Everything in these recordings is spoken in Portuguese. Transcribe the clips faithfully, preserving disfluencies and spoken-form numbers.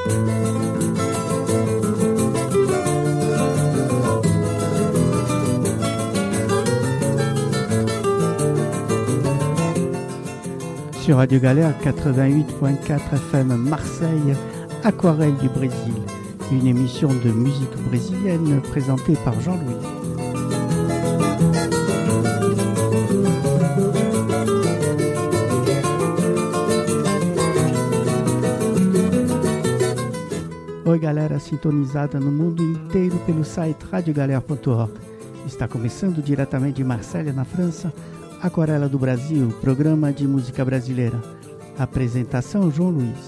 Sur Radio Galère quatre-vingt-huit point quatre F M Marseille, Aquarelle du Brésil, une émission de musique brésilienne présentée par Jean-Louis. Oi galera sintonizada no mundo inteiro pelo site radio galère ponto org. Está começando diretamente de Marselha, na França, Aquarela do Brasil, programa de música brasileira. Apresentação João Luiz.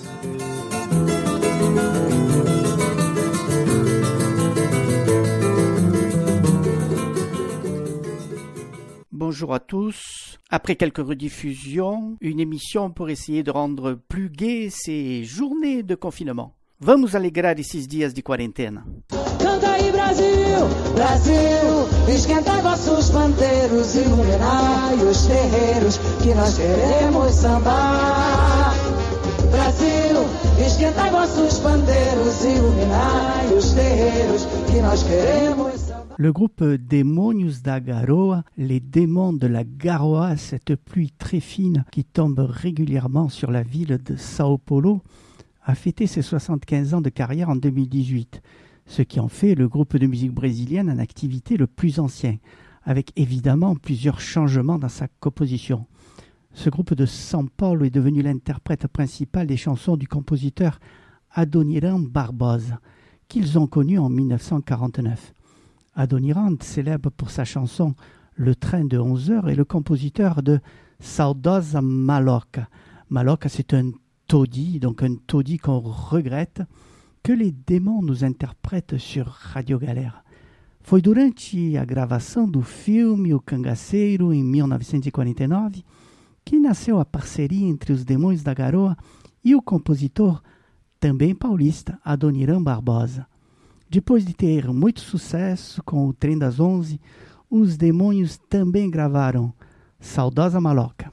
Bonjour à tous. Après quelques rediffusions, une émission pour essayer de rendre plus gai ces journées de confinement. Vamos alegrar esses dias de quarentena. Canta aí Brasil, Brasil, esquentai vossos pandeiros, iluminai os terreiros, que nós queremos sambar. Brasil, esquentai vossos pandeiros, iluminai os terreiros, que nós queremos sambar. Le groupe Demônios da Garoa, les démons de la Garoa, cette pluie très fine qui tombe régulièrement sur la ville de Sao Paulo, a fêté ses soixante-quinze ans de carrière en deux mille dix-huit, ce qui en fait le groupe de musique brésilienne en activité le plus ancien, avec évidemment plusieurs changements dans sa composition. Ce groupe de São Paulo est devenu l'interprète principal des chansons du compositeur Adoniran Barbosa, qu'ils ont connu en dix-neuf cent quarante-neuf. Adoniran, célèbre pour sa chanson « Le train de onze heures » est le compositeur de « Saudosa Maloca ». Maloca, c'est un taudis, donc un taudis qu'on regrette, que les démons nous interprètent sur Radio Galera. Foi durante a gravação do filme O Cangaceiro, em mil novecentos e quarenta e nove, que nasceu a parceria entre os Demônios da Garoa e o compositor, também paulista, Adoniran Barbosa. Depois de ter muito sucesso com o Trem das Onze, os Demônios também gravaram Saudosa Maloca.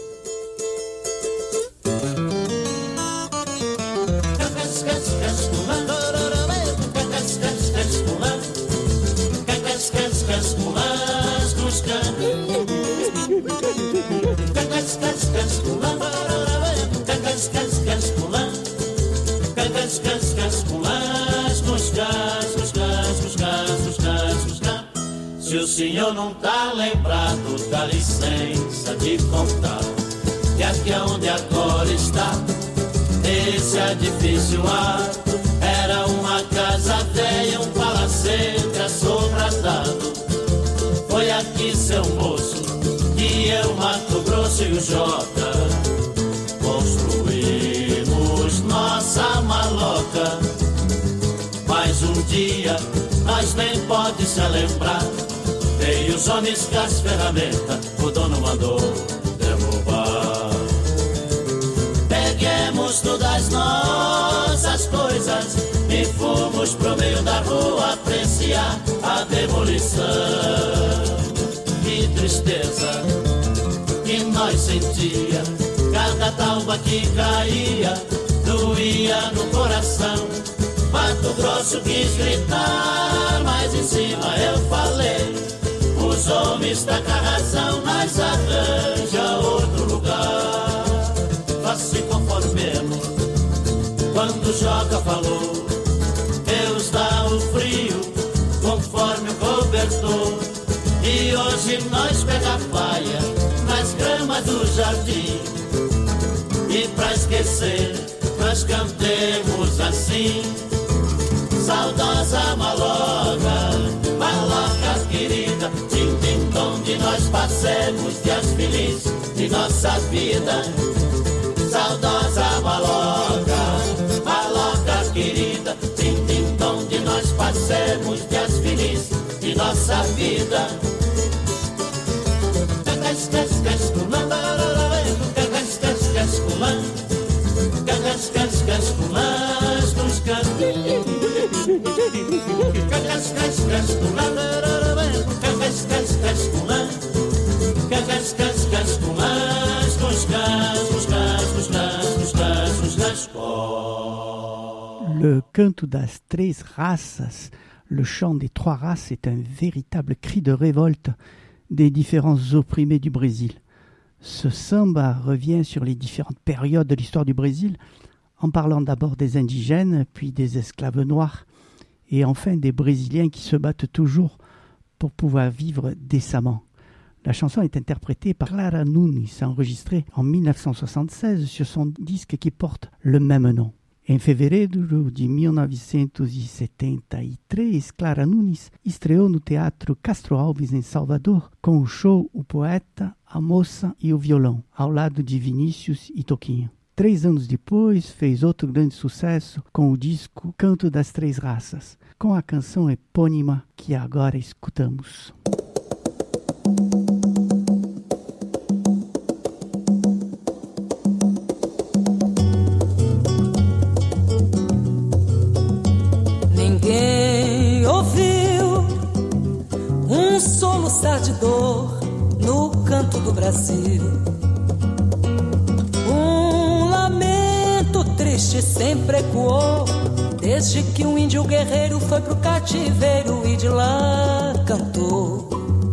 Se o senhor não tá lembrado, dá licença de contar que aqui onde agora está, esse edifício alto era uma casa velha, um palacete assombradado. Foi aqui, seu moço, que eu, Mato Grosso e o Jota construímos nossa maloca. Mas um dia nós nem pode se lembrar, veio os homens com as ferramentas, o dono mandou derrubar. Peguemos todas as nossas coisas e fomos pro meio da rua apreciar a demolição. Que tristeza que nós sentia, cada talba que caía doía no coração. Mato Grosso quis gritar, mas em cima eu falei: os homens tá com a razão, nós arranja outro lugar. Faça conformemos quando o Joca falou, Deus dá o frio conforme o cobertor. E hoje nós pega a faia nas gramas do jardim, e pra esquecer nós cantemos assim: saudosa maloca, maloca querida, tim-tim, onde nós passemos dias felizes de nossa vida. Saudosa maloca, maloca querida, tim-tim, onde nós passemos dias felizes de nossa vida. Le Canto das Três Raças, le chant des trois races, est un véritable cri de révolte des différents opprimés du Brésil. Ce samba revient sur les différentes périodes de l'histoire du Brésil, en parlant d'abord des indigènes, puis des esclaves noirs, et enfin des Brésiliens qui se battent toujours pour pouvoir vivre décemment. La chanson est interprétée par Clara Nunes, enregistrée en mille neuf cent soixante-seize sur son disque qui porte le même nom. Em fevereiro de mil novecentos e setenta e três, Clara Nunes estreou no Teatro Castro Alves, em Salvador, com o show O Poeta, a Moça e o Violão, ao lado de Vinícius e Toquinho. Três anos depois, fez outro grande sucesso com o disco Canto das Três Raças, com a canção epônima que agora escutamos. Ninguém ouviu um soluçar de dor no canto do Brasil. Um lamento triste sempre ecoou, desde que um índio guerreiro foi pro cativeiro e de lá cantou.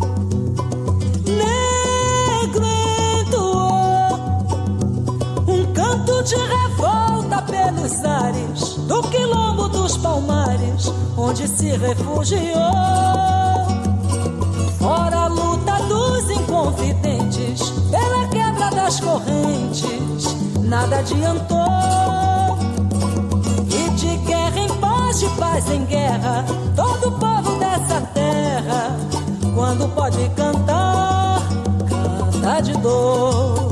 Negro entoou um canto de revolta pelos ares do quilombo dos Palmares, onde se refugiou. Fora a luta dos inconfidentes, pela quebra das correntes, nada adiantou. E de guerra em paz, de paz em guerra, todo povo dessa terra, quando pode cantar, canta de dor.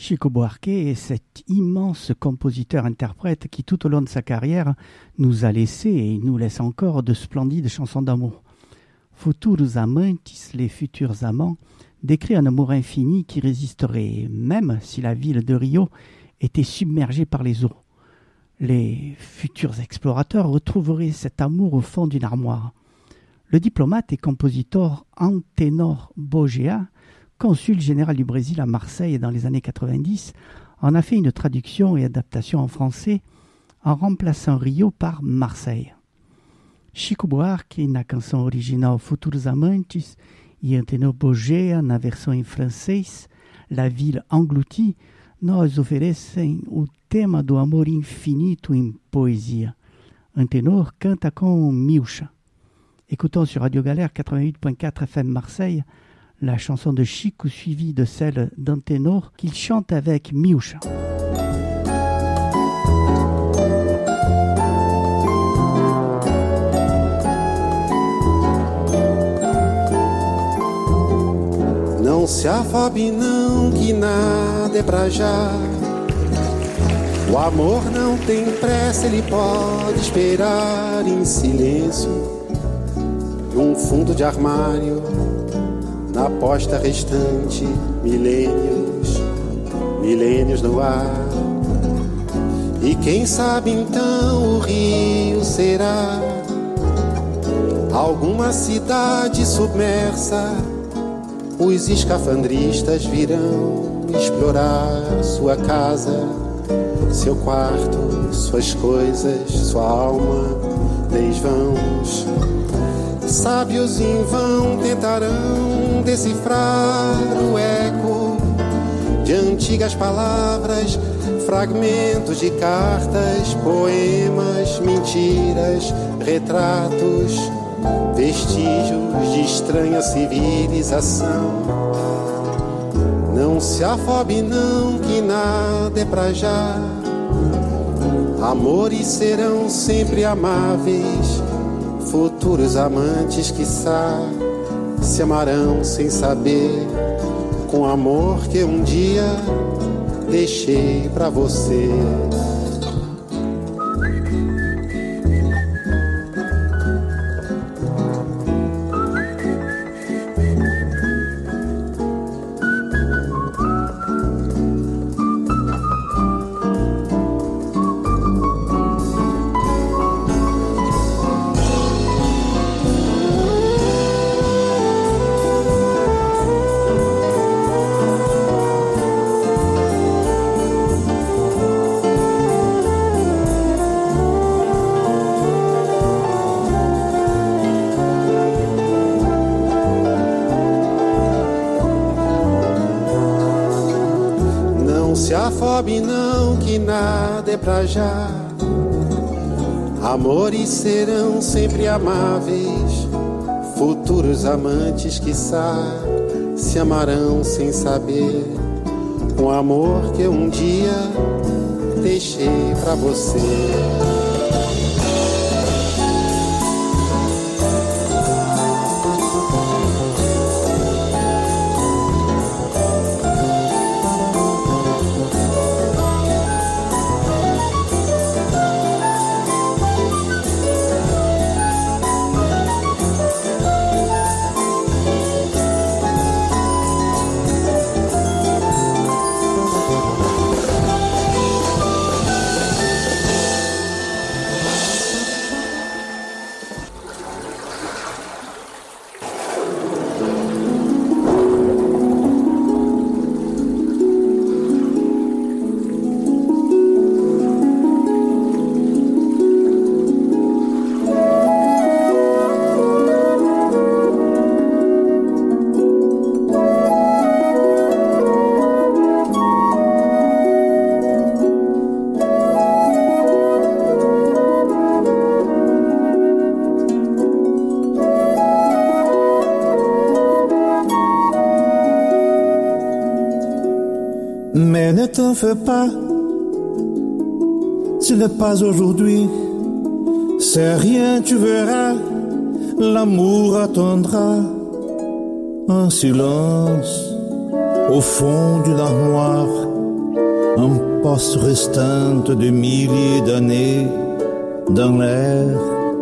Chico Buarque est cet immense compositeur-interprète qui, tout au long de sa carrière, nous a laissé et nous laisse encore de splendides chansons d'amour. Futuros Amantes, les futurs amants, décrit un amour infini qui résisterait même si la ville de Rio était submergée par les eaux. Les futurs explorateurs retrouveraient cet amour au fond d'une armoire. Le diplomate et compositeur Antenor Bogea, consul général du Brésil à Marseille dans les années quatre-vingt-dix, en a fait une traduction et adaptation en français en remplaçant Rio par Marseille. Chico Buarque, na canção original Futuros Amantes, e Antenor Bogea, na versão em francês, La Ville Engloutie, nos oferecem o tema do amor infinito em poesia. Antenor canta com Milcha. Écoutons sur Radio Galère quatre-vingt-huit point quatre F M Marseille la chanson de Chico suivie de celle d'Antenor qu'il chante avec Milcha. Não se afobe não, que nada é pra já. O amor não tem pressa, ele pode esperar em silêncio. Num fundo de armário, na posta restante, milênios, milênios no ar. E quem sabe então o Rio será alguma cidade submersa. Os escafandristas virão explorar sua casa, seu quarto, suas coisas, sua alma, desvãos. Sábios em vão tentarão decifrar o eco de antigas palavras, fragmentos de cartas, poemas, mentiras, retratos, vestígios de estranha civilização. Não se afobe não, que nada é pra já. Amores serão sempre amáveis, futuros amantes, quiçá, se amarão sem saber, com amor que um dia deixei pra você. Afobe não, que nada é pra já. Amores serão sempre amáveis, futuros amantes, quiçá, se amarão sem saber, com amor que um dia deixei pra você. Mais ne t'en fais pas, ce n'est pas aujourd'hui, c'est rien, tu verras, l'amour attendra en silence, au fond d'une armoire, un poste restante de milliers d'années dans l'air.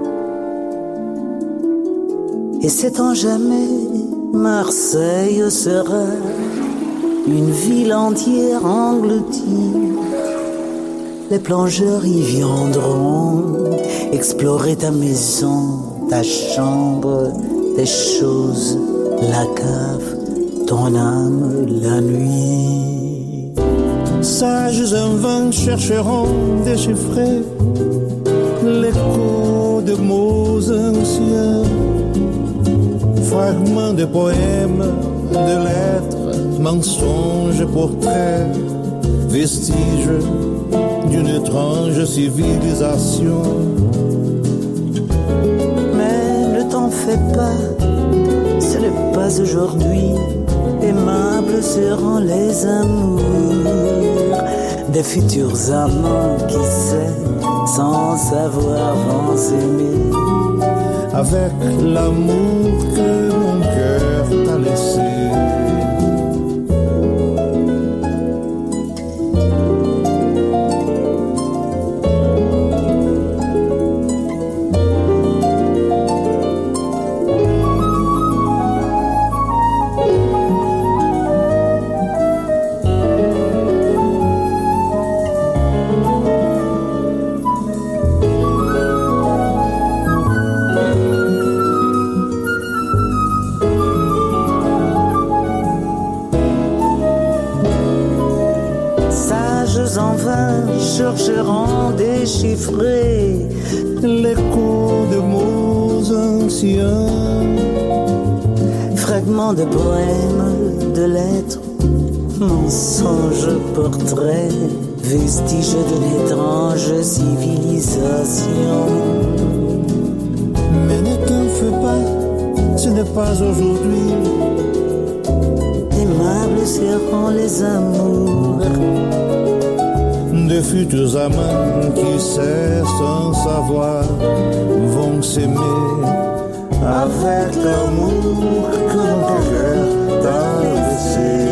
Et c'est en jamais, Marseille sera une ville entière engloutie. Les plongeurs y viendront explorer ta maison, ta chambre, tes choses, la cave, ton âme, la nuit. Sages invents chercheront déchiffrer l'écho de mots anciens, fragments de poèmes, de lettres, mensonges, portraits, vestiges d'une étrange civilisation. Mais ne t'en fais pas, ce n'est pas aujourd'hui. Aimables seront les amours des futurs amants qui s'aiment sans savoir vont s'aimer. Avec l'amour que mon cœur t'a laissé. Chercheront déchiffrer l'écho de mots anciens, fragments de poèmes, de lettres, mensonges, portraits, vestiges d'une étrange civilisation. Mais ne t'en fais pas, ce n'est pas aujourd'hui. Aimables seront les amours de futurs amants qui cessent sans savoir vont s'aimer avec l'amour que mon cœur t'a laissé.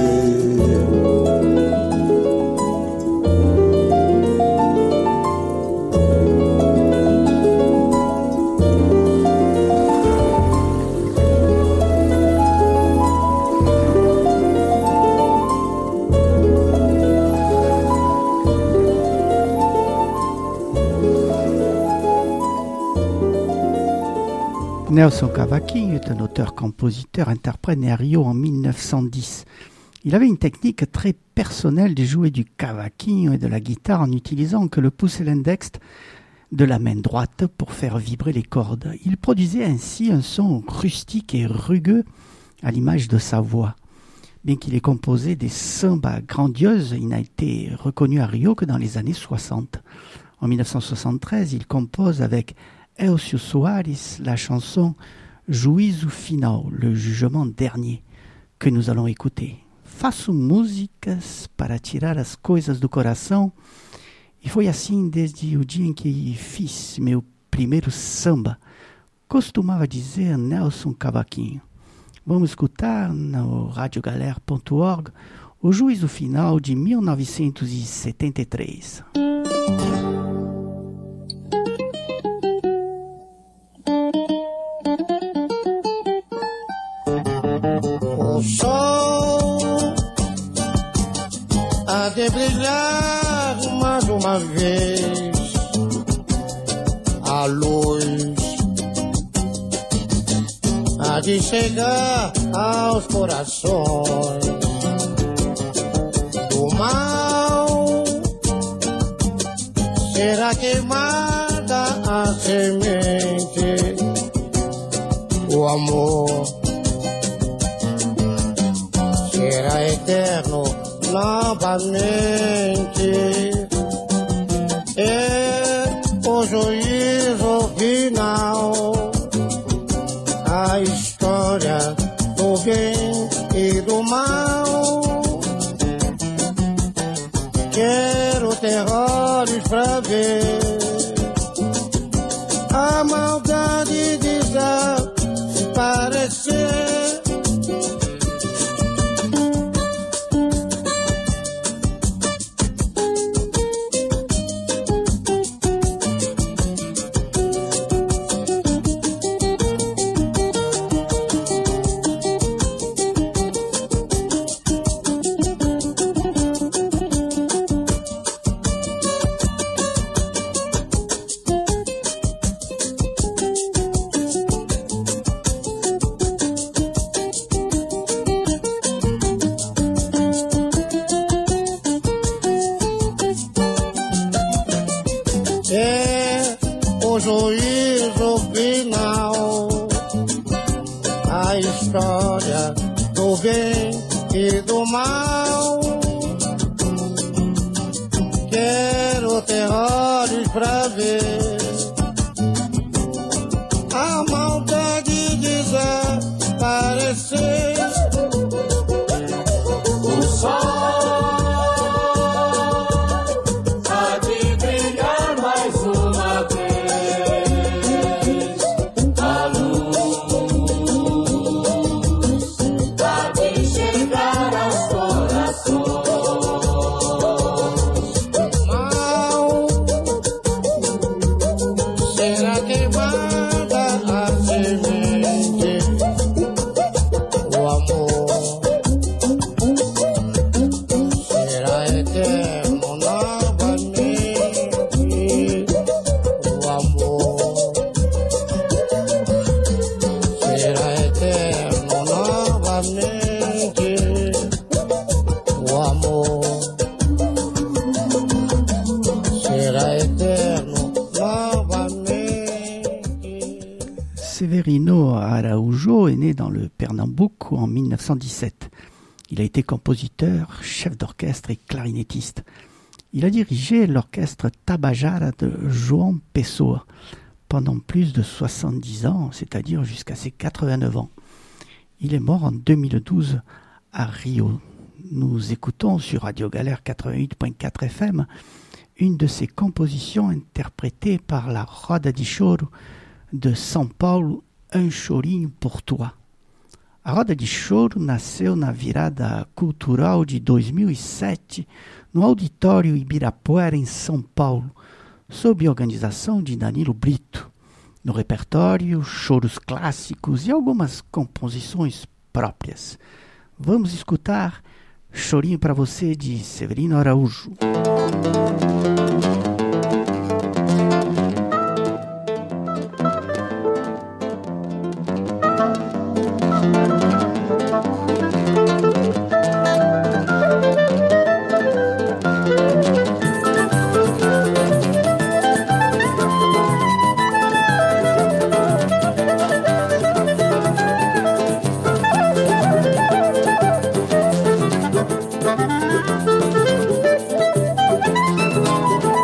Nelson Cavaquinho est un auteur-compositeur-interprète né à Rio en mille neuf cent dix. Il avait une technique très personnelle de jouer du cavaquinho et de la guitare en utilisant que le pouce et l'index de la main droite pour faire vibrer les cordes. Il produisait ainsi un son rustique et rugueux à l'image de sa voix. Bien qu'il ait composé des sambas grandioses, il n'a été reconnu à Rio que dans les années soixante. En mille neuf cent soixante-treize, il compose avec Elcio Soares la chanson Juízo Final, le jugement dernier, que nous allons écouter. Faço músicas para tirar as coisas do coração, e foi assim desde o dia em que fiz meu primeiro samba, costumava dizer Nelson Cavaquinho. Vamos escutar no radiogalera ponto org o Juízo Final de mil novecentos e setenta e três. O sol há de brilhar mais uma vez, a luz há de chegar aos corações. O mal será queimada a semente, o amor será eterno novamente. É o juízo final, a história do bem e do mal. Quero terrores pra ver a maldade desaparecer. história do bem e do mal. Quero ter olhos pra ver a maldade desaparecer. O sol Severino Araújo est né dans le Pernambuco en mille neuf cent dix-sept. Il a été compositeur, chef d'orchestre et clarinettiste. Il a dirigé l'orchestre Tabajara de João Pessoa pendant plus de soixante-dix ans, c'est-à-dire jusqu'à ses quatre-vingt-neuf ans. Il est mort en deux mille douze à Rio. Nous écoutons sur Radio Galère quatre-vingt-huit point quatre F M une de ses compositions interprétées par la Roda de Choro de São Paulo, Un Chorinho por Toi. A Roda de Choro nasceu na virada cultural de dois mil e sete no Auditório Ibirapuera, em São Paulo, sob a organização de Danilo Brito. No repertório, choros clássicos e algumas composições próprias. Vamos escutar Chorinho para Você, de Severino Araújo. Thank you.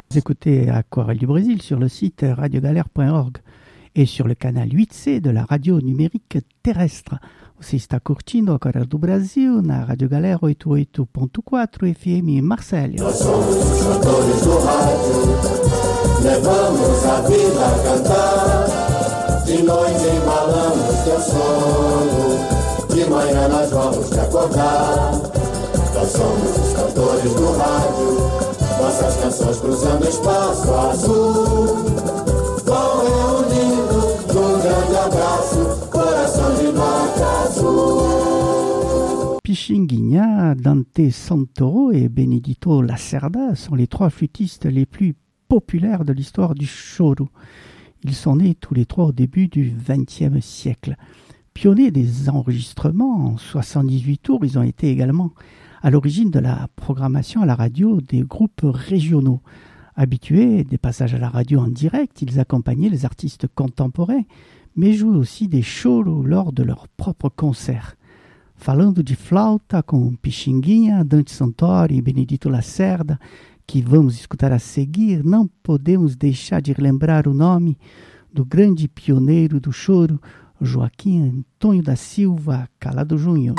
Vous écoutez Aquarelle du Brésil sur le site radio galère point org et sur le canal huit C de la radio numérique terrestre. Você está curtindo Aquarelle do Brasil na Rádio Galera oitenta e oito ponto quatro F M Marselha. Nós somos os cantores do rádio, levamos a vida a cantar. De noite embalamos teu sono, de manhã nós vamos te acordar. Nós somos os cantores do rádio, nossas canções cruzando espaço azul. Vão reunindo num grande abraço, coração de nota azul. Pixinguinha, Dante Santoro et Benedito Lacerda sont les trois flûtistes les plus populaires de l'histoire du choro. Ils sont nés tous les trois au début du vingtième siècle. Pionniers des enregistrements en soixante-dix-huit tours, ils ont été également à l'origine de la programmation à la radio des groupes régionaux. Habitués des passages à la radio en direct, ils accompagnaient les artistes contemporains, mais jouaient aussi des choros lors de leurs propres concerts. Falando de flauta com Pixinguinha, Dante Santoro e Benedito Lacerda, que vamos escutar a seguir, não podemos deixar de lembrar o nome do grande pioneiro do choro, Joaquim Antônio da Silva Calado Júnior.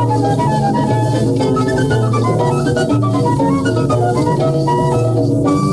Thank you.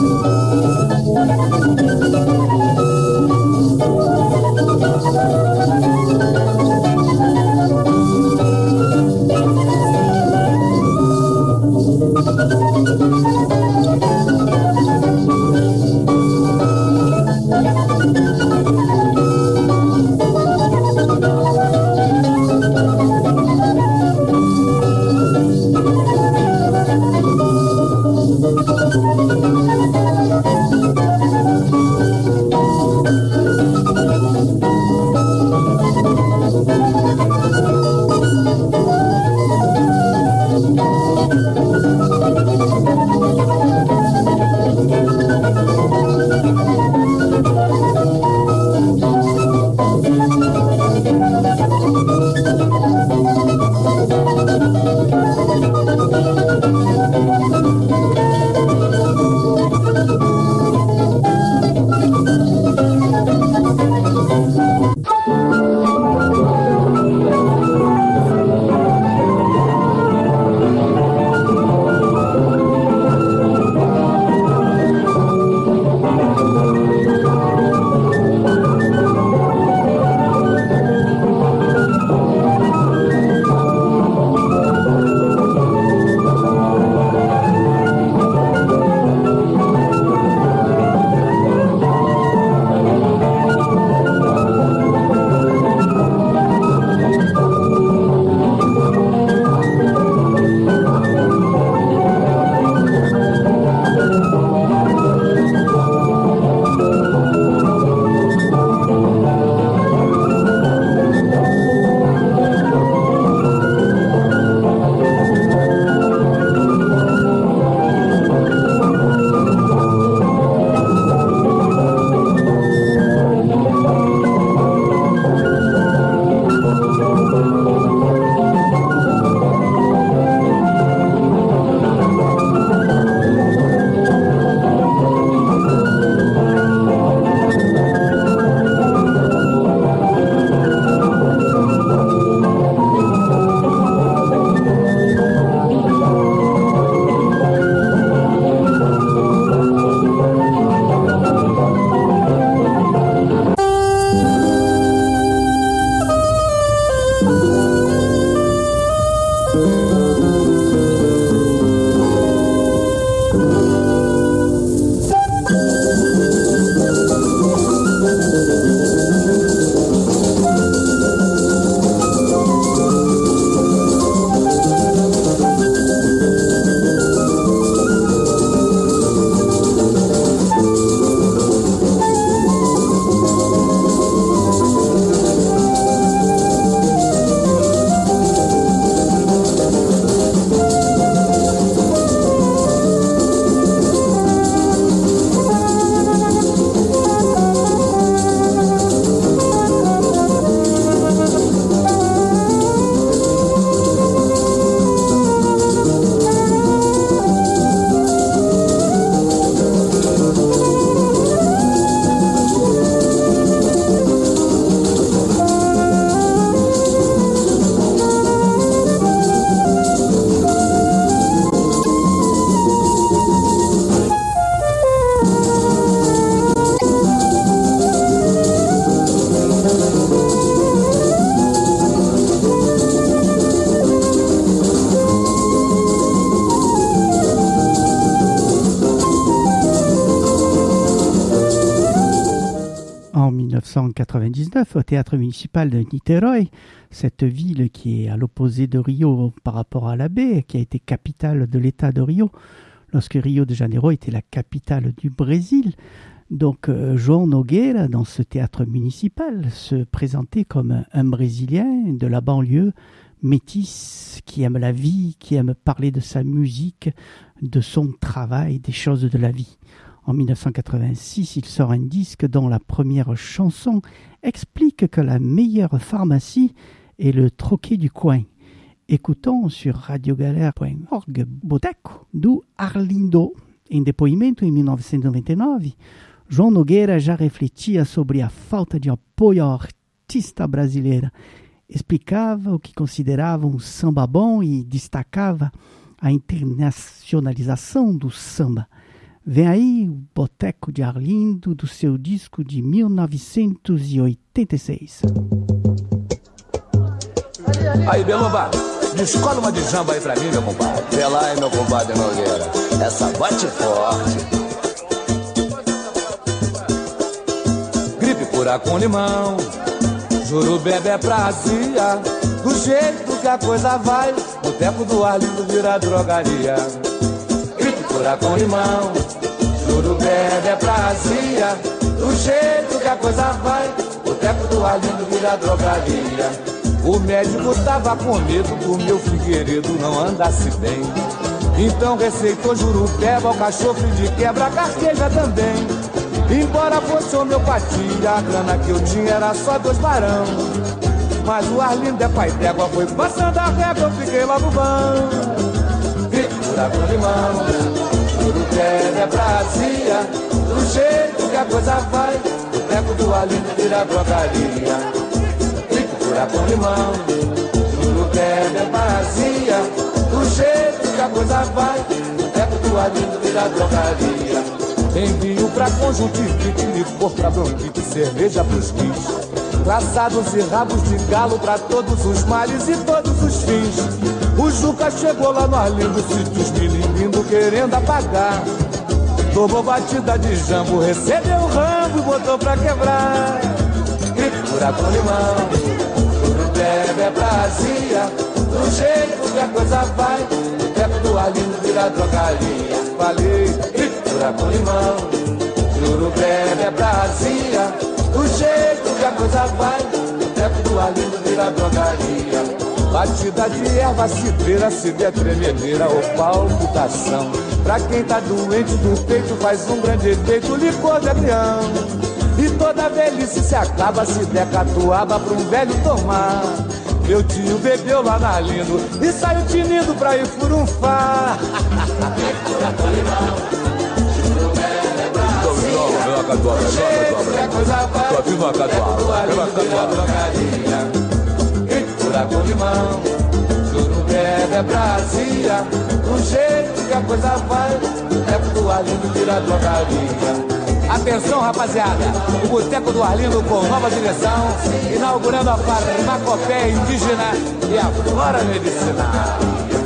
cent quatre-vingt-dix-neuf au théâtre municipal de Niterói, cette ville qui est à l'opposé de Rio par rapport à la baie, qui a été capitale de l'État de Rio, lorsque Rio de Janeiro était la capitale du Brésil. Donc euh, João Nogueira, dans ce théâtre municipal, se présentait comme un, un Brésilien de la banlieue, métis, qui aime la vie, qui aime parler de sa musique, de son travail, des choses de la vie. En dix-neuf cent quatre-vingt-six, il sort un disque dont la première chanson explique que la meilleure pharmacie est le troquet du coin. Écoutons sur radiogalera ponto org Boteco do Arlindo. Em depoimento em mil novecentos e noventa e nove, João Nogueira já refletia sobre a falta de apoio ao artista brasileiro. Explicava o que considerava um samba bom e destacava a internacionalização do samba. Vem aí o Boteco de Arlindo, do seu disco de mil novecentos e oitenta e seis. Aí, Belomba, descola uma de jamba aí pra mim, meu compadre. Vê lá aí, meu compadre Nogueira. Essa bate forte. Gripe pura com limão, Jurubebe é prazia. Do jeito que a coisa vai, Boteco do Arlindo vira drogaria. Gripe pura com limão, Jurubebe é prazia. Do jeito que a coisa vai, Boteco do Arlindo vira drogaria. O médico tava com medo do meu figueiredo não andasse bem. Então receitou jurupeba, alcachofre de quebra, carqueja também. Embora fosse homeopatia, a grana que eu tinha era só dois barão. Mas o Arlindo é pai d'égua, foi passando a régua, eu fiquei lá no banco. Pura com limão, jurupeba é prazia. Do jeito que a coisa vai, o teco do Arlindo vira drogaria. Pura com limão, jurupeba é prazia. Do jeito que a coisa vai, o teco do Arlindo vira drogaria. Envio pra conjuntivite, licor pra bronquite, cerveja pros quis. Traçados e rabos de galo pra todos os males e todos os fins. O Juca chegou lá no Arlindo, sítios milimindo querendo apagar. Tomou batida de jambo, recebeu o rambo e botou pra quebrar. Pura com limão, jurupeba é prazia. Do jeito que a coisa vai, o teco do Arlindo vira drogaria. Falei, pura com limão, jurupeba é prazia. Do jeito que a coisa vai, o teco do Arlindo vira drogaria. Batida de erva cidreira, se der tremedeira ou palpitação. Pra quem tá doente do peito faz um grande efeito, licor de agrião. E toda velhice se acaba se der catuaba pra um velho tomar. Meu tio bebeu lá na Arlindo e saiu tinindo pra ir furunfar. Pura com limão, jurupeba é prazia. Do jeito que a coisa vai, o teco do Arlindo vira drogaria. Pura com limão, jurupeba é prazia. Do jeito que a coisa vai, o teco do Arlindo vira drogaria. Atenção, rapaziada, o Boteco do Arlindo com nova direção, inaugurando a farmacopeia indígena e a flora medicinal.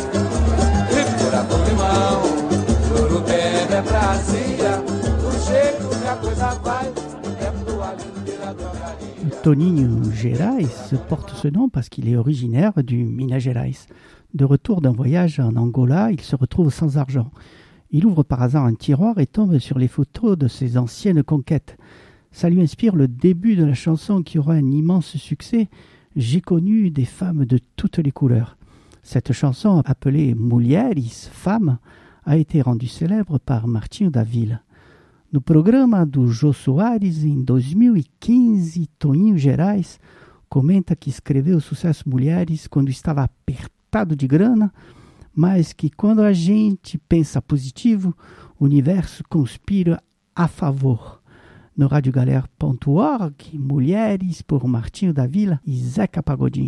Pura com limão, jurupeba é prazia. Do jeito que a coisa vai, o Boteco do Arlindo vira drogaria. Toninho Gerais porte ce nom parce qu'il est originaire du Minas Gerais. De retour d'un voyage en Angola, il se retrouve sans argent. Il ouvre par hasard un tiroir et tombe sur les photos de ses anciennes conquêtes. Ça lui inspire le début de la chanson qui aura un immense succès. J'ai connu des femmes de toutes les couleurs. Cette chanson, appelée Mulheres, Femmes, a été rendue célèbre par Martinho da Vila. No programa do Jô Soares, em dois mil e quinze, Toninho Gerais comenta que escreveu o sucesso Mulheres quando estava apertado de grana, mas que quando a gente pensa positivo, o universo conspira a favor. No radiogalera ponto org, Mulheres por Martinho da Vila e Zeca Pagodinho.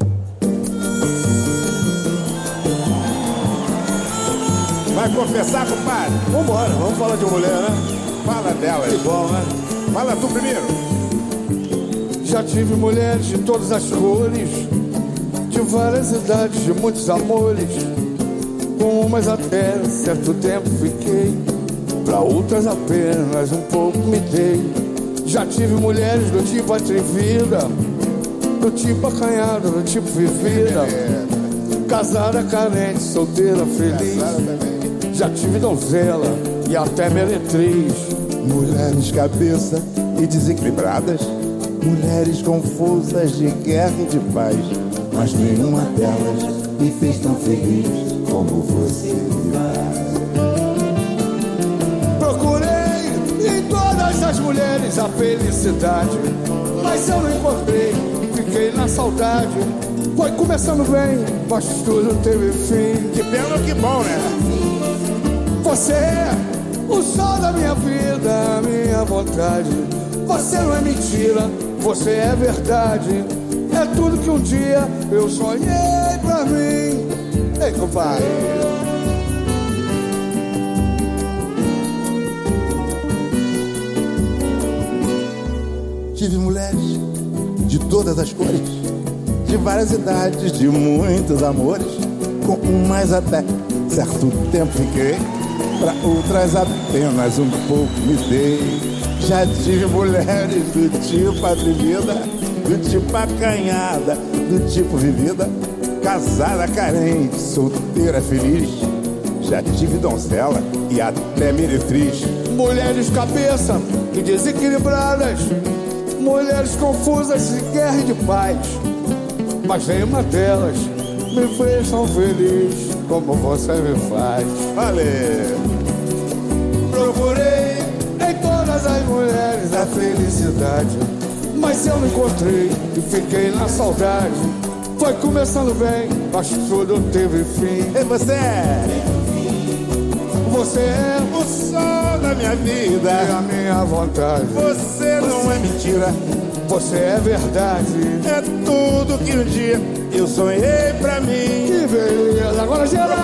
Vai confessar, compadre? Vambora, vamos falar de mulher, né? Fala dela, que bom, né? Fala tu primeiro. Já tive mulheres de todas as cores, de várias idades, de muitos amores. Com umas até certo tempo fiquei, pra outras apenas um pouco me dei. Já tive mulheres do tipo atrevida, do tipo acanhada, do tipo vivida, casada, carente, solteira, feliz. Já tive donzela e até meretriz. Mulheres cabeça e desequilibradas, mulheres confusas de guerra e de paz, mas nenhuma delas me fez tão feliz como você me faz. Procurei em todas as mulheres a felicidade, mas eu não encontrei, fiquei na saudade. Foi começando bem, mas tudo teve fim. Que pena, que bom, né? Você é o sol da minha vida, a minha vontade. Você não é mentira, você é verdade. É tudo que um dia eu sonhei pra mim. Ei, compadre. Tive mulheres de todas as cores, de várias idades, de muitos amores. Com umas até certo tempo fiquei, pra outras apenas um pouco me dei. Já tive mulheres do tipo atrevida, do tipo acanhada, do tipo vivida, casada, carente, solteira, feliz. Já tive donzela e até meretriz. Mulheres cabeça e desequilibradas, mulheres confusas de guerra e de paz, mas nenhuma delas me fez tão feliz como você me faz. Valeu! Procurei em todas as mulheres a felicidade, mas eu não encontrei e fiquei na saudade. Foi começando bem, mas tudo teve fim. E você? Você é o sol da minha vida e a minha vontade. Você não é mentira, você é verdade. É tudo que um dia eu sonhei pra mim. Que beleza, agora geral.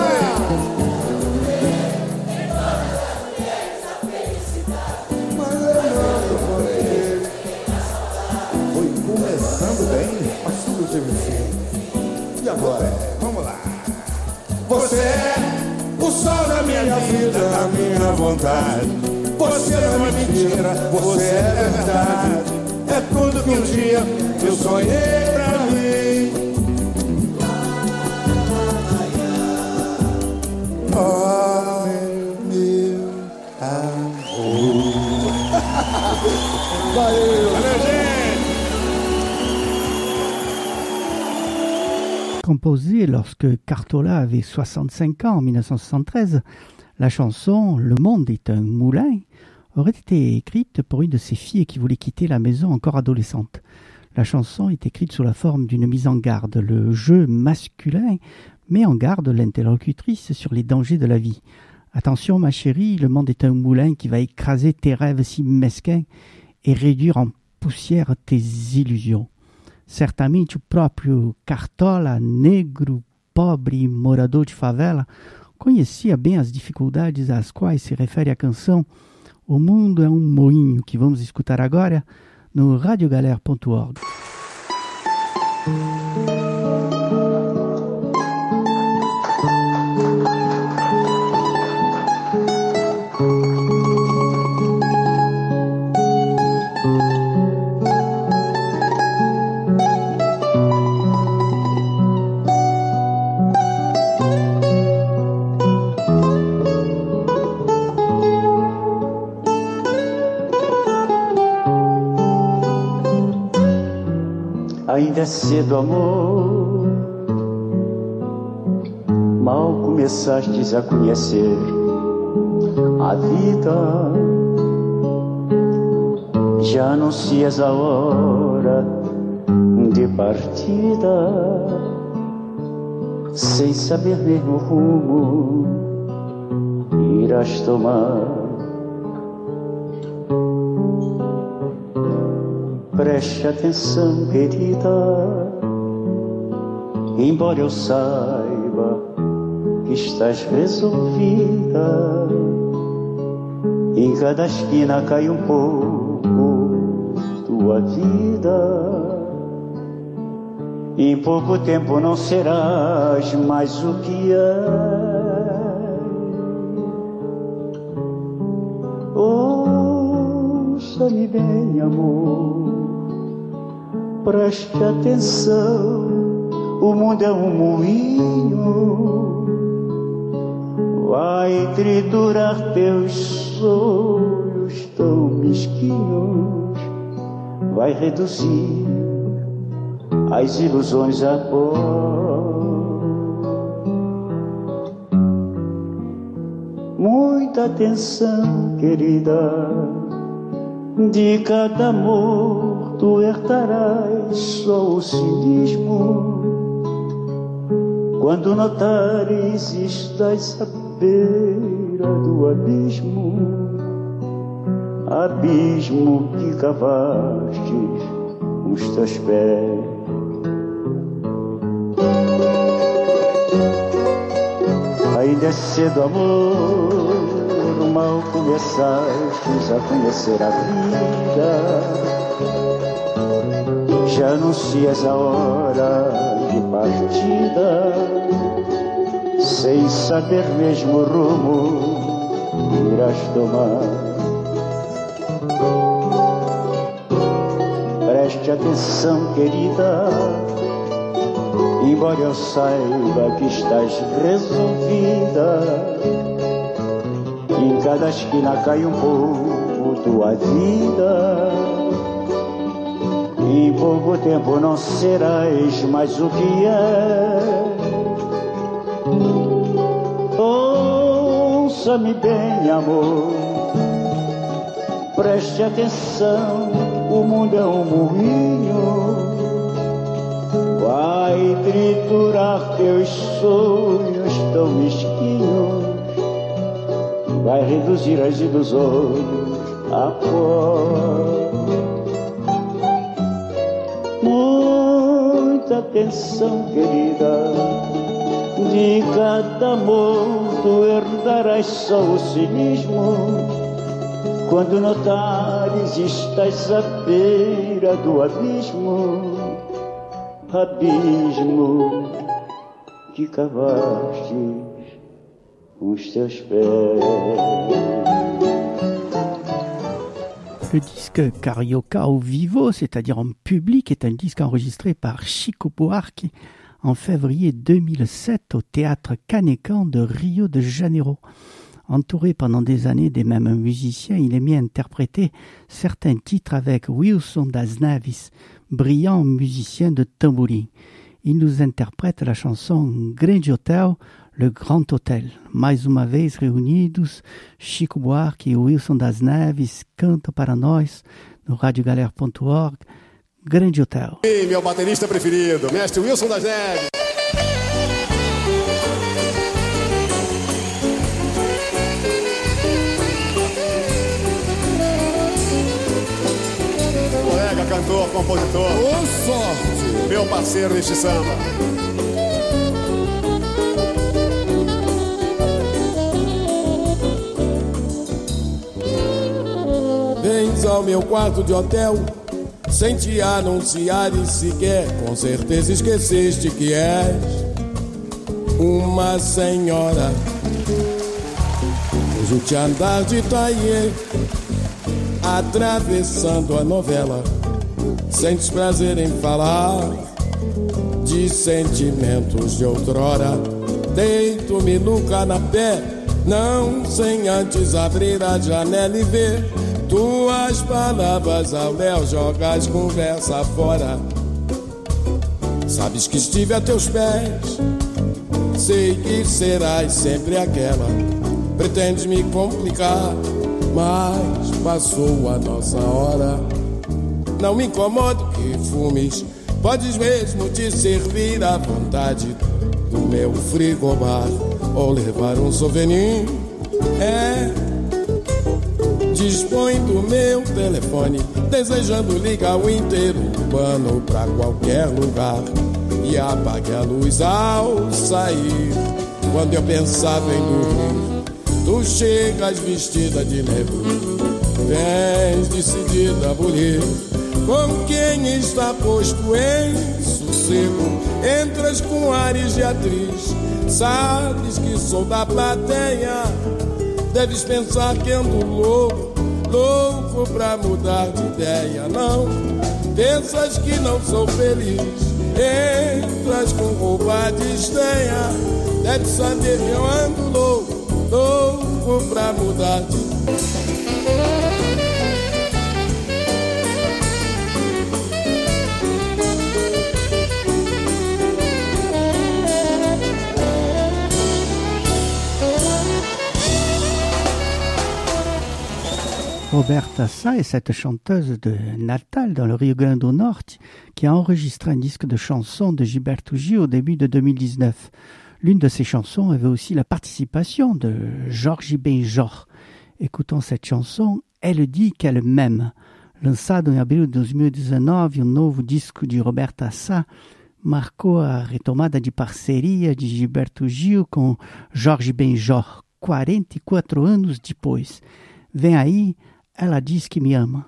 Foi começando bem, mas tudo teve fim. E agora? Vamos lá. Você é o sol da minha vida, a minha vontade. Você não é mentira, você é verdade. É tudo que um dia eu sonhei pra mim. Oh, meu amor. Valeu, valeu, gente. Composée lorsque Cartola avait soixante-cinq ans en mille neuf cent soixante-treize, la chanson « Le monde est un moulin » aurait été écrite pour une de ses filles qui voulait quitter la maison encore adolescente. La chanson est écrite sous la forme d'une mise en garde. Le jeu masculin met en garde l'interlocutrice sur les dangers de la vie. « Attention ma chérie, le monde est un moulin qui va écraser tes rêves si mesquins et réduire en poussière tes illusions. Certamente o próprio Cartola, negro, pobre e morador de favela, conhecia bem as dificuldades às quais se refere a canção O Mundo é um Moinho, que vamos escutar agora no radiogalère ponto org. Ainda é cedo, amor, mal começastes a conhecer a vida. Já anuncias a hora de partida, sem saber mesmo o rumo irás tomar. Preste atenção, querida, embora eu saiba que estás resolvida. Em cada esquina cai um pouco tua vida. Em pouco tempo não serás mais o que é. Ouça-me bem, amor, preste atenção, o mundo é um moinho, vai triturar teus sonhos tão mesquinhos, vai reduzir as ilusões a pó. Muita atenção, querida, de cada amor tu herdarás só o cinismo. Quando notares estás à beira do abismo, abismo que cavastes com os teus pés. Ainda é cedo, amor, mal começastes a conhecer a vida, já anuncias a hora de partida, sem saber mesmo o rumo que irás tomar. Preste atenção, querida, embora eu saiba que estás resolvida, em cada esquina cai um pouco tua vida, em pouco tempo não serás mais o que é. Ouça-me bem, amor, preste atenção, o mundo é um moinho, vai triturar teus sonhos tão mesquinhos, vai reduzir as ilusões a pó. Muita atenção, querida, de cada amor tu herdarás só o cinismo. Quando notares estás à beira do abismo, abismo que cavastes com os teus pés. Le disque Carioca au vivo, c'est-à-dire en public, est un disque enregistré par Chico Buarque en février deux mille sept au théâtre Canecan de Rio de Janeiro. Entouré pendant des années des mêmes musiciens, il aimait interpréter certains titres avec Wilson das Naves, brillant musicien de tambourim. Il nous interprète la chanson Grande Hotel, le Grand Hôtel. Mais uma vez reunidos, Chico Buarque e Wilson das Naves cantam para nós no rádio galera ponto org, Grande Hotel. Ei, meu baterista preferido, mestre Wilson das Neves. Colega, cantor, compositor. Ô sorte! Meu parceiro neste samba. Vens ao meu quarto de hotel, sem te anunciares sequer, com certeza esqueceste que és uma senhora. Vejo-te andar de taie, atravessando a novela. Sentes prazer em falar de sentimentos de outrora. Deito-me no canapé, não sem antes abrir a janela e ver tuas palavras ao léu, jogas conversa fora. Sabes que estive a teus pés, sei que serás sempre aquela. Pretendes me complicar, mas passou a nossa hora. Não me incomodo que fumes, podes mesmo te servir à vontade do meu frigobar, ou levar um souvenir. É, dispõe do meu telefone, desejando ligar o inteiro urbano pra qualquer lugar, e apague a luz ao sair. Quando eu pensava em dormir, tu chegas vestida de negro, vens decidida a abolir. Com quem está posto em sossego, entras com ares de atriz. Sabes que sou da plateia, deves pensar que ando louco, louco pra mudar de ideia. Não pensas que não sou feliz, entras com roupa de estenha. Deve saber que eu ando louco, louco pra mudar de ideia. Roberta Sá est cette chanteuse de Natal, dans le Rio Grande do Norte, qui a enregistré un disque de chansons de Gilberto Gil au début de deux mille dix-neuf. L'une de ces chansons avait aussi la participation de Jorge Benjor. Écoutons cette chanson, Elle dit qu'elle m'aime. Lançado em abril de dois mil e dezenove, o novo disco de Roberta Sá marcou a retomada de parceria de Gilberto Gil com Jorge Benjor, quarenta e quatro anos depois. Vem aí, Ela Diz Que Me Ama.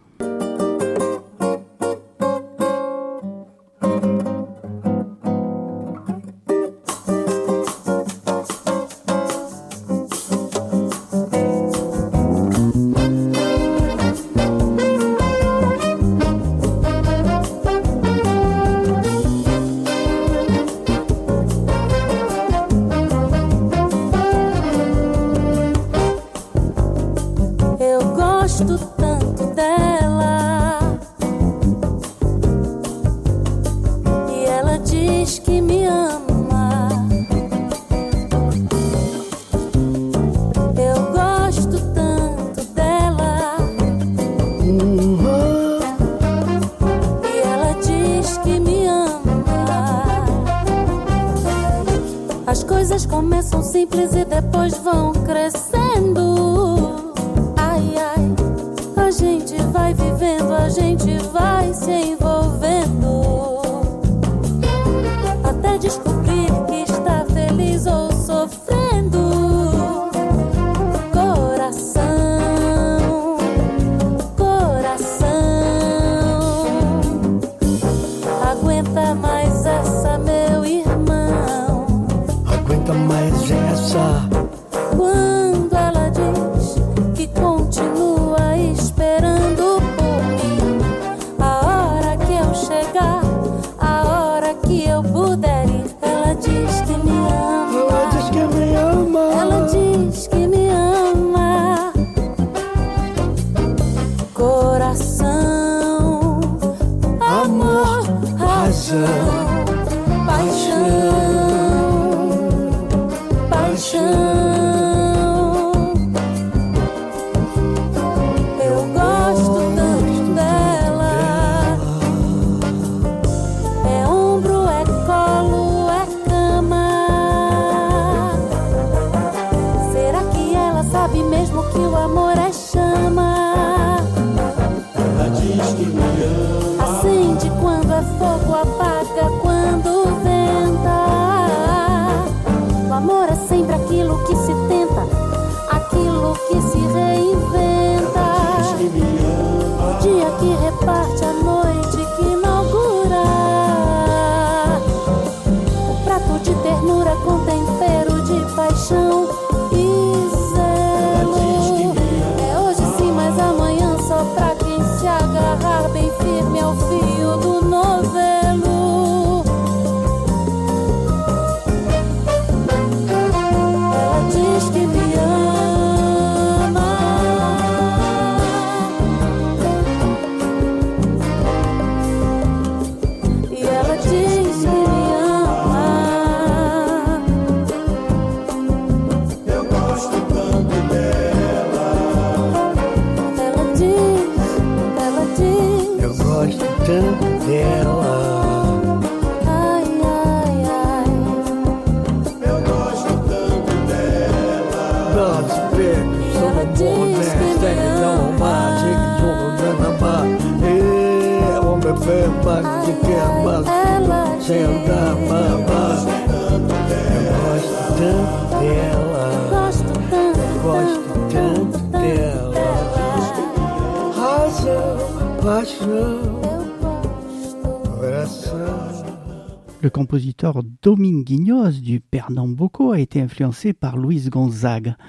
Le compositeur Dominguinhos du Pernambuco a été influencé par Luis Gonzaga.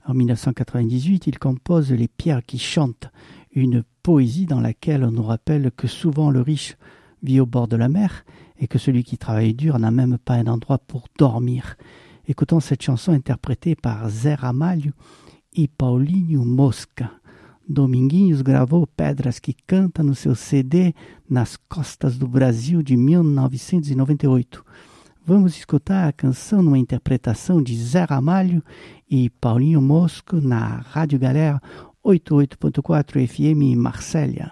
En mille neuf cent quatre-vingt-dix-huit, il compose Les pierres qui chantent, une poésie dans laquelle on nous rappelle que souvent le riche vit au bord de la mer et que celui qui travaille dur n'a même pas un endroit pour dormir. Écoutons cette chanson interprétée par Zé Ramalho e Paulinho Mosca. Dominguinhos gravou Pedras que Canta no seu C D Nas Costas do Brasil de mil novecentos e noventa e oito. Vamos escutar a canção numa interpretação de Zé Ramalho e Paulinho Mosca na Rádio Galera oitenta e oito ponto quatro F M em Marsella.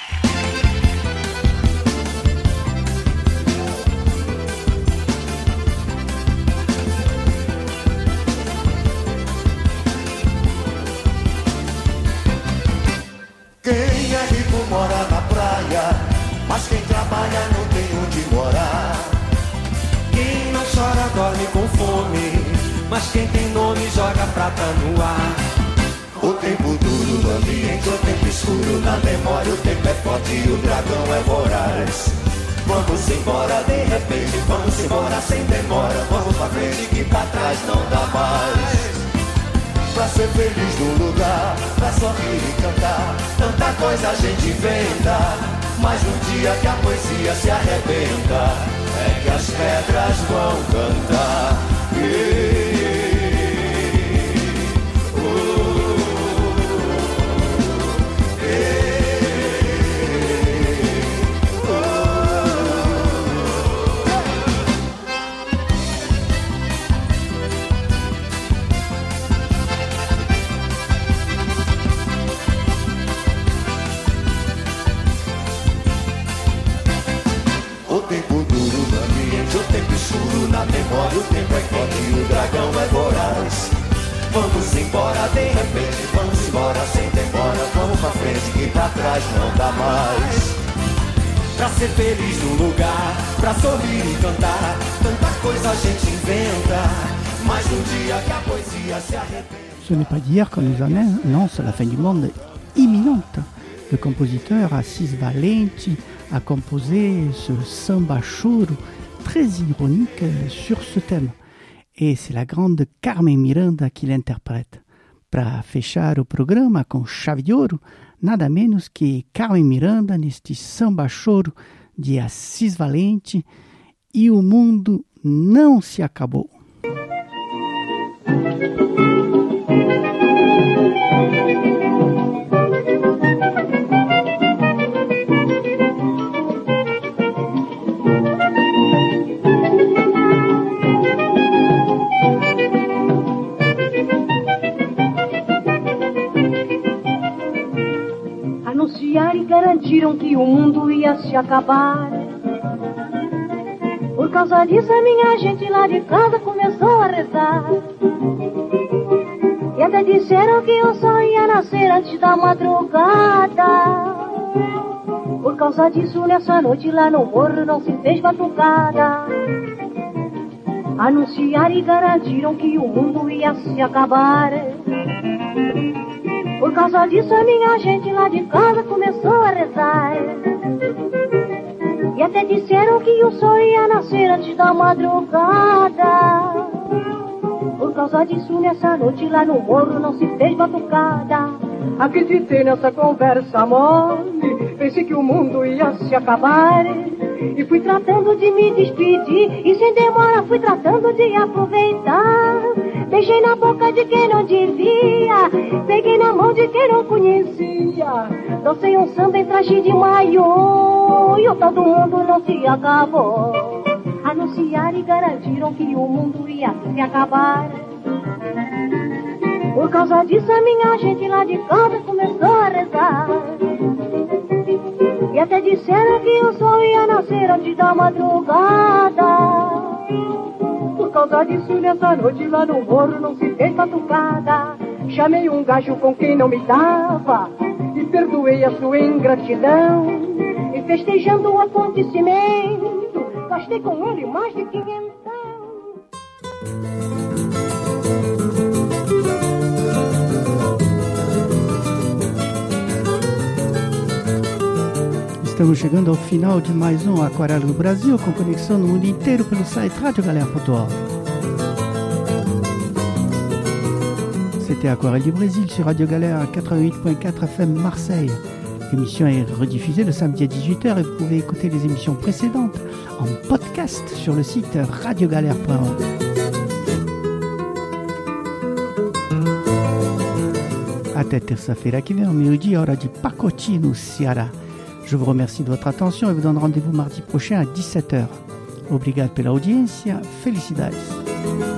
Quem é rico mora na praia, mas quem trabalha não tem onde morar. Quem não chora dorme com fome, mas quem tem nome joga prata no ar. O tempo duro do ambiente, o tempo escuro na memória, o tempo é forte e o dragão é voraz. Vamos embora de repente, vamos embora sem demora, vamos pra frente que pra trás não dá mais. Pra ser feliz no lugar, pra sorrir e cantar, tanta coisa a gente inventa, mas no dia que a poesia se arrebenta, é que as pedras vão cantar. Yeah. Na memória o tempo é forte e o dragão é voraz. Vamos embora de repente, vamos embora sem demora, vamos pra frente que pra trás não dá mais. Pra ser feliz no lugar, pra sorrir e cantar, tanta coisa a gente inventa, mas um dia que a poesia se arrebenta. Ce n'est pas d'hier qu'on nous annonce la fin du monde imminente. Le compositeur Assis Valente a composé ce samba choro très ironique sur ce thème. Et c'est la grande Carmen Miranda qui l'interprète. Para fechar o programa com chave de ouro, nada menos que Carmen Miranda neste samba choro de Assis Valente, e o mundo não se acabou. E garantiram que o mundo ia se acabar. Por causa disso a minha gente lá de casa começou a rezar. E até disseram que o sol ia nascer antes da madrugada. Por causa disso nessa noite lá no morro não se fez batucada. Anunciaram e garantiram que o mundo ia se acabar. Por causa disso a minha gente lá de casa começou a rezar. E até disseram que o sol ia nascer antes da madrugada. Por causa disso nessa noite lá no morro não se fez batucada. Acreditei nessa conversa mole, pensei que o mundo ia se acabar. E fui tratando de me despedir, e sem demora fui tratando de aproveitar. Beijei na boca de quem não devia, peguei na mão de quem não conhecia. Dancei um samba em traje de maiô, e o tal do mundo não se acabou. Anunciaram e garantiram que o mundo ia se acabar. Por causa disso a minha gente lá de casa começou a rezar. E até disseram que o sol ia nascer antes da madrugada. Por causa disso nessa noite lá no morro não se fez batucada. Chamei um gajo com quem não me dava e perdoei a sua ingratidão. E festejando o acontecimento, gastei com ele mais de quinhentão. Estamos chegando ao final de mais um Aquarela do Brasil, com conexão no mundo inteiro pelo site radio galera ponto org. c'était Aquarelle du Brésil sur Radio Galère quatre-vingt-huit virgule quatre F M Marseille. L'émission est rediffusée le samedi à dix-huit heures et vous pouvez écouter les émissions précédentes en podcast sur le site radio galère point org. Até terça-feira que vem, meio-dia, hora de Pacote, no Ceará. Je vous remercie de votre attention et vous donne rendez-vous mardi prochain à dix-sept heures. Obrigado pela audiência. Felicidades.